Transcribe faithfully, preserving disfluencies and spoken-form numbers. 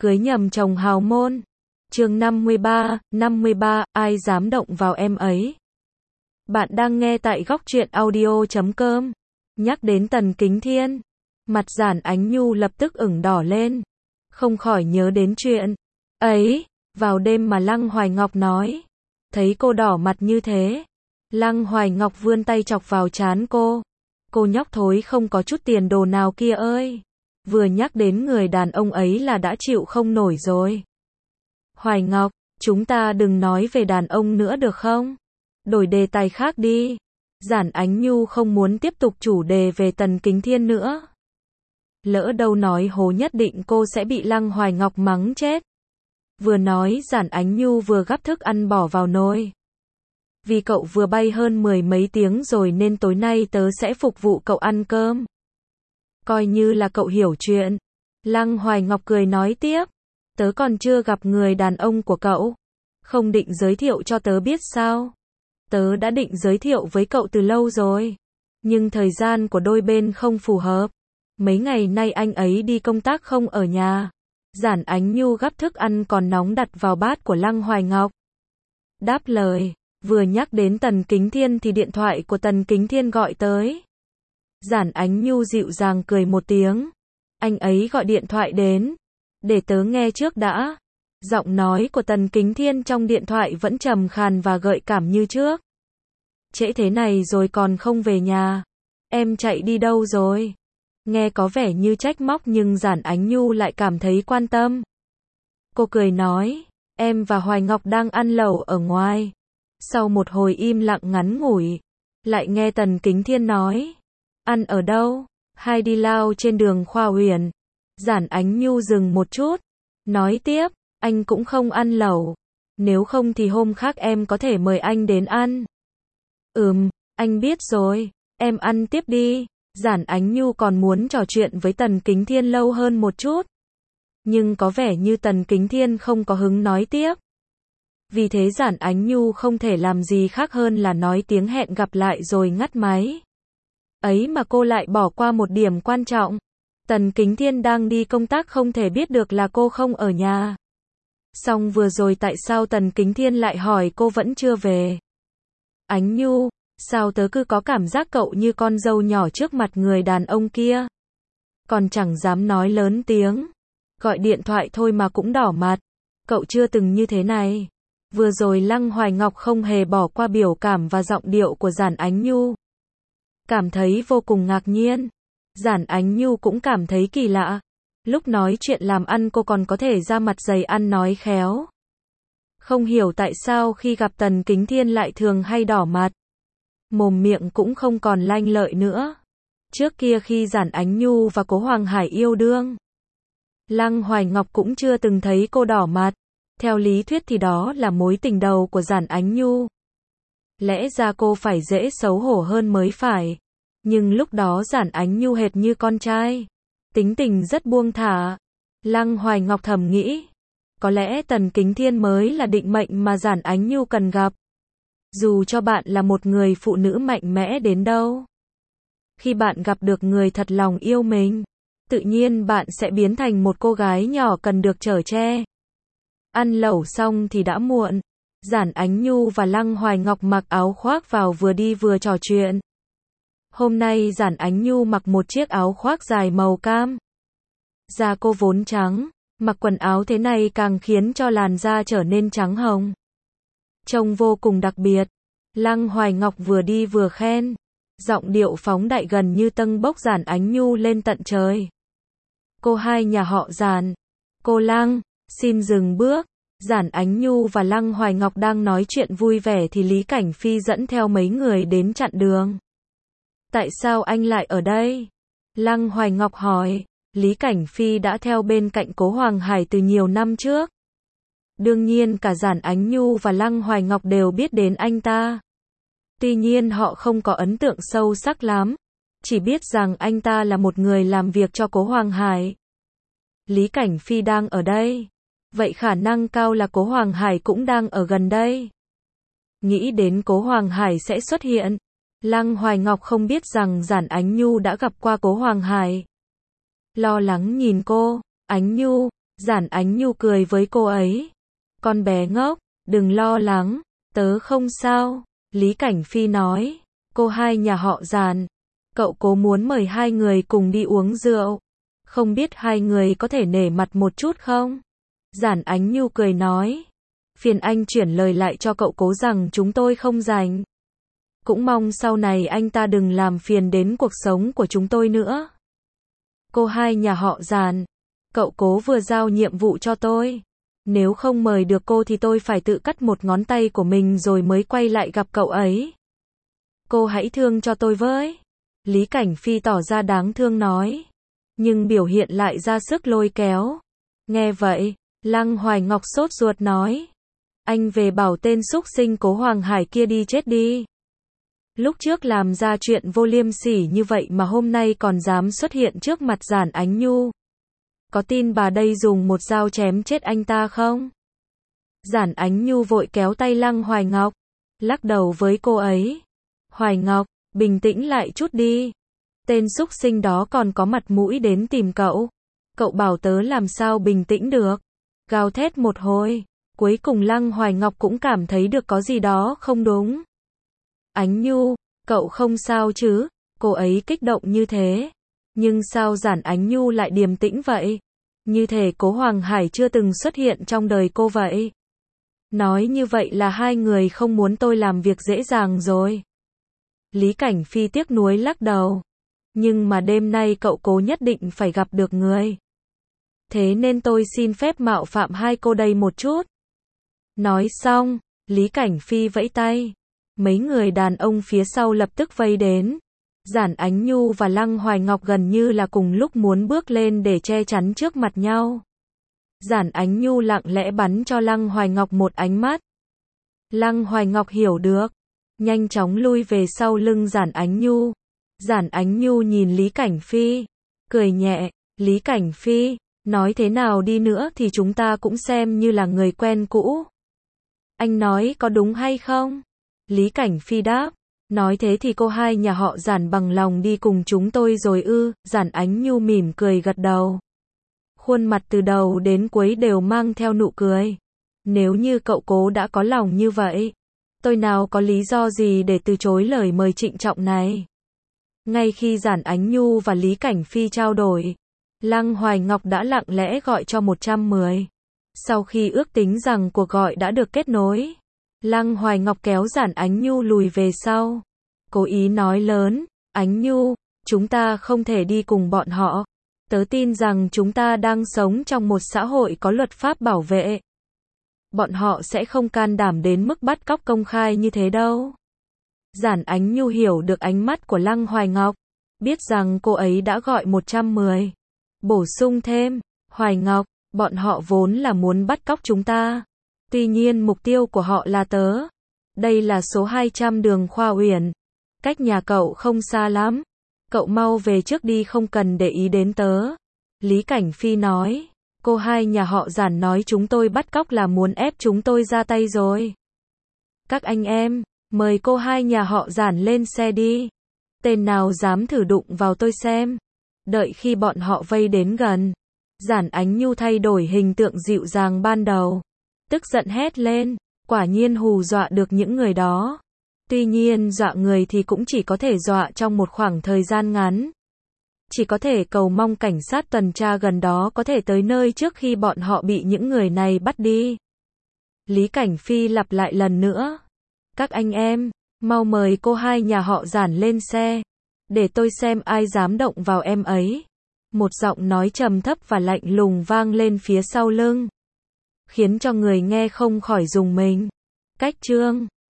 cưới nhầm chồng hào môn. Chương năm mươi ba, năm mươi ba, ai dám động vào em ấy. Bạn đang nghe tại góc truyện audio chấm com. Nhắc đến Tần Kính Thiên, mặt Giản Ánh Nhu lập tức ửng đỏ lên, không khỏi nhớ đến chuyện ấy, vào đêm mà Lăng Hoài Ngọc nói. Thấy cô đỏ mặt như thế, Lăng Hoài Ngọc vươn tay chọc vào trán cô. Cô nhóc thối không có chút tiền đồ nào kia ơi. Vừa nhắc đến người đàn ông ấy là đã chịu không nổi rồi. Hoài Ngọc, chúng ta đừng nói về đàn ông nữa được không? Đổi đề tài khác đi. Giản Ánh Nhu không muốn tiếp tục chủ đề về Tần Kính Thiên nữa. Lỡ đâu nói hố nhất định cô sẽ bị Lăng Hoài Ngọc mắng chết. Vừa nói Giản Ánh Nhu vừa gắp thức ăn bỏ vào nồi. Vì cậu vừa bay hơn mười mấy tiếng rồi nên tối nay tớ sẽ phục vụ cậu ăn cơm. Coi như là cậu hiểu chuyện. Lăng Hoài Ngọc cười nói tiếp. Tớ còn chưa gặp người đàn ông của cậu. Không định giới thiệu cho tớ biết sao? Tớ đã định giới thiệu với cậu từ lâu rồi. Nhưng thời gian của đôi bên không phù hợp. Mấy ngày nay anh ấy đi công tác không ở nhà. Giản Ánh Nhu gắp thức ăn còn nóng đặt vào bát của Lăng Hoài Ngọc. Đáp lời. Vừa nhắc đến Tần Kính Thiên thì điện thoại của Tần Kính Thiên gọi tới. Giản Ánh Nhu dịu dàng cười một tiếng. Anh ấy gọi điện thoại đến. Để tớ nghe trước đã. Giọng nói của Tần Kính Thiên trong điện thoại vẫn trầm khàn và gợi cảm như trước. Trễ thế này rồi còn không về nhà. Em chạy đi đâu rồi? Nghe có vẻ như trách móc nhưng Giản Ánh Nhu lại cảm thấy quan tâm. Cô cười nói, em và Hoài Ngọc đang ăn lẩu ở ngoài. Sau một hồi im lặng ngắn ngủi, lại nghe Tần Kính Thiên nói, ăn ở đâu? Hai đi lao trên đường Khoa Huyền. Giản Ánh Nhu dừng một chút, nói tiếp, anh cũng không ăn lẩu. Nếu không thì hôm khác em có thể mời anh đến ăn. Ừm, anh biết rồi, em ăn tiếp đi. Giản Ánh Nhu còn muốn trò chuyện với Tần Kính Thiên lâu hơn một chút. Nhưng có vẻ như Tần Kính Thiên không có hứng nói tiếp. Vì thế Giản Ánh Nhu không thể làm gì khác hơn là nói tiếng hẹn gặp lại rồi ngắt máy. Ấy mà cô lại bỏ qua một điểm quan trọng. Tần Kính Thiên đang đi công tác không thể biết được là cô không ở nhà. Xong vừa rồi tại sao Tần Kính Thiên lại hỏi cô vẫn chưa về? Ánh Nhu, sao tớ cứ có cảm giác cậu như con dâu nhỏ trước mặt người đàn ông kia? Còn chẳng dám nói lớn tiếng. Gọi điện thoại thôi mà cũng đỏ mặt. Cậu chưa từng như thế này. Vừa rồi Lăng Hoài Ngọc không hề bỏ qua biểu cảm và giọng điệu của Giản Ánh Nhu. Cảm thấy vô cùng ngạc nhiên. Giản Ánh Nhu cũng cảm thấy kỳ lạ. Lúc nói chuyện làm ăn cô còn có thể ra mặt dày ăn nói khéo. Không hiểu tại sao khi gặp Tần Kính Thiên lại thường hay đỏ mặt. Mồm miệng cũng không còn lanh lợi nữa. Trước kia khi Giản Ánh Nhu và Cố Hoàng Hải yêu đương, Lăng Hoài Ngọc cũng chưa từng thấy cô đỏ mặt. Theo lý thuyết thì đó là mối tình đầu của Giản Ánh Nhu. Lẽ ra cô phải dễ xấu hổ hơn mới phải. Nhưng lúc đó Giản Ánh Nhu hệt như con trai. Tính tình rất buông thả. Lăng Hoài Ngọc thầm nghĩ. Có lẽ Tần Kính Thiên mới là định mệnh mà Giản Ánh Nhu cần gặp. Dù cho bạn là một người phụ nữ mạnh mẽ đến đâu. Khi bạn gặp được người thật lòng yêu mình, tự nhiên bạn sẽ biến thành một cô gái nhỏ cần được chở che. Ăn lẩu xong thì đã muộn. Giản Ánh Nhu và Lăng Hoài Ngọc mặc áo khoác vào vừa đi vừa trò chuyện. Hôm nay Giản Ánh Nhu mặc một chiếc áo khoác dài màu cam. Da cô vốn trắng, mặc quần áo thế này càng khiến cho làn da trở nên trắng hồng. Trông vô cùng đặc biệt. Lăng Hoài Ngọc vừa đi vừa khen. Giọng điệu phóng đại gần như tâng bốc Giản Ánh Nhu lên tận trời. Cô hai nhà họ Giản. Cô Lăng, xin dừng bước. Giản Ánh Nhu và Lăng Hoài Ngọc đang nói chuyện vui vẻ thì Lý Cảnh Phi dẫn theo mấy người đến chặn đường. Tại sao anh lại ở đây? Lăng Hoài Ngọc hỏi. Lý Cảnh Phi đã theo bên cạnh Cố Hoàng Hải từ nhiều năm trước. Đương nhiên cả Giản Ánh Nhu và Lăng Hoài Ngọc đều biết đến anh ta. Tuy nhiên họ không có ấn tượng sâu sắc lắm. Chỉ biết rằng anh ta là một người làm việc cho Cố Hoàng Hải. Lý Cảnh Phi đang ở đây. Vậy khả năng cao là Cố Hoàng Hải cũng đang ở gần đây. Nghĩ đến Cố Hoàng Hải sẽ xuất hiện. Lăng Hoài Ngọc không biết rằng Giản Ánh Nhu đã gặp qua Cố Hoàng Hải. Lo lắng nhìn cô. Ánh Nhu, Giản Ánh Nhu cười với cô ấy. Con bé ngốc, đừng lo lắng, tớ không sao. Lý Cảnh Phi nói. Cô hai nhà họ Giản, cậu Cố muốn mời hai người cùng đi uống rượu. Không biết hai người có thể nể mặt một chút không? Giản Ánh Nhu cười nói. Phiền anh chuyển lời lại cho cậu Cố rằng chúng tôi không rảnh. Cũng mong sau này anh ta đừng làm phiền đến cuộc sống của chúng tôi nữa. Cô hai nhà họ Giản, cậu Cố vừa giao nhiệm vụ cho tôi. Nếu không mời được cô thì tôi phải tự cắt một ngón tay của mình rồi mới quay lại gặp cậu ấy. Cô hãy thương cho tôi với. Lý Cảnh Phi tỏ ra đáng thương nói. Nhưng biểu hiện lại ra sức lôi kéo. Nghe vậy, Lăng Hoài Ngọc sốt ruột nói. Anh về bảo tên xúc sinh Cố Hoàng Hải kia đi chết đi. Lúc trước làm ra chuyện vô liêm sỉ như vậy mà hôm nay còn dám xuất hiện trước mặt Giản Ánh Nhu. Có tin bà đây dùng một dao chém chết anh ta không? Giản Ánh Nhu vội kéo tay Lăng Hoài Ngọc, lắc đầu với cô ấy. Hoài Ngọc, bình tĩnh lại chút đi. Tên xúc sinh đó còn có mặt mũi đến tìm cậu. Cậu bảo tớ làm sao bình tĩnh được. Gào thét một hồi, cuối cùng Lăng Hoài Ngọc cũng cảm thấy được có gì đó không đúng. Ánh Nhu, cậu không sao chứ? Cô ấy kích động như thế. Nhưng sao Giản Ánh Nhu lại điềm tĩnh vậy? Như thể Cố Hoàng Hải chưa từng xuất hiện trong đời cô vậy. Nói như vậy là hai người không muốn tôi làm việc dễ dàng rồi. Lý Cảnh Phi tiếc nuối lắc đầu. Nhưng mà đêm nay cậu Cố nhất định phải gặp được người. Thế nên tôi xin phép mạo phạm hai cô đây một chút. Nói xong, Lý Cảnh Phi vẫy tay. Mấy người đàn ông phía sau lập tức vây đến. Giản Ánh Nhu và Lăng Hoài Ngọc gần như là cùng lúc muốn bước lên để che chắn trước mặt nhau. Giản Ánh Nhu lặng lẽ bắn cho Lăng Hoài Ngọc một ánh mắt. Lăng Hoài Ngọc hiểu được, nhanh chóng lui về sau lưng Giản Ánh Nhu. Giản Ánh Nhu nhìn Lý Cảnh Phi, cười nhẹ. Lý Cảnh Phi, nói thế nào đi nữa thì chúng ta cũng xem như là người quen cũ. Anh nói có đúng hay không? Lý Cảnh Phi đáp. Nói thế thì cô hai nhà họ Giản bằng lòng đi cùng chúng tôi rồi ư? Giản Ánh Nhu mỉm cười gật đầu. Khuôn mặt từ đầu đến cuối đều mang theo nụ cười. Nếu như cậu Cố đã có lòng như vậy, tôi nào có lý do gì để từ chối lời mời trịnh trọng này. Ngay khi Giản Ánh Nhu và Lý Cảnh Phi trao đổi, Lăng Hoài Ngọc đã lặng lẽ gọi cho một trăm mười. Sau khi ước tính rằng cuộc gọi đã được kết nối, Lăng Hoài Ngọc kéo Giản Ánh Nhu lùi về sau. Cố ý nói lớn, Ánh Nhu, chúng ta không thể đi cùng bọn họ. Tớ tin rằng chúng ta đang sống trong một xã hội có luật pháp bảo vệ. Bọn họ sẽ không can đảm đến mức bắt cóc công khai như thế đâu. Giản Ánh Nhu hiểu được ánh mắt của Lăng Hoài Ngọc, biết rằng cô ấy đã gọi một trăm mười. Bổ sung thêm, Hoài Ngọc, bọn họ vốn là muốn bắt cóc chúng ta. Tuy nhiên mục tiêu của họ là tớ. Đây là số hai trăm đường Khoa Uyển. Cách nhà cậu không xa lắm. Cậu mau về trước đi, không cần để ý đến tớ. Lý Cảnh Phi nói. Cô hai nhà họ Giản nói chúng tôi bắt cóc là muốn ép chúng tôi ra tay rồi. Các anh em, mời cô hai nhà họ Giản lên xe đi. Tên nào dám thử đụng vào tôi xem. Đợi khi bọn họ vây đến gần, Giản Ánh Nhu thay đổi hình tượng dịu dàng ban đầu. Tức giận hét lên, quả nhiên hù dọa được những người đó. Tuy nhiên dọa người thì cũng chỉ có thể dọa trong một khoảng thời gian ngắn. Chỉ có thể cầu mong cảnh sát tuần tra gần đó có thể tới nơi trước khi bọn họ bị những người này bắt đi. Lý Cảnh Phi lặp lại lần nữa. Các anh em, mau mời cô hai nhà họ Giản lên xe. Để tôi xem ai dám động vào em ấy. Một giọng nói trầm thấp và lạnh lùng vang lên phía sau lưng, khiến cho người nghe không khỏi rùng mình. Cách chương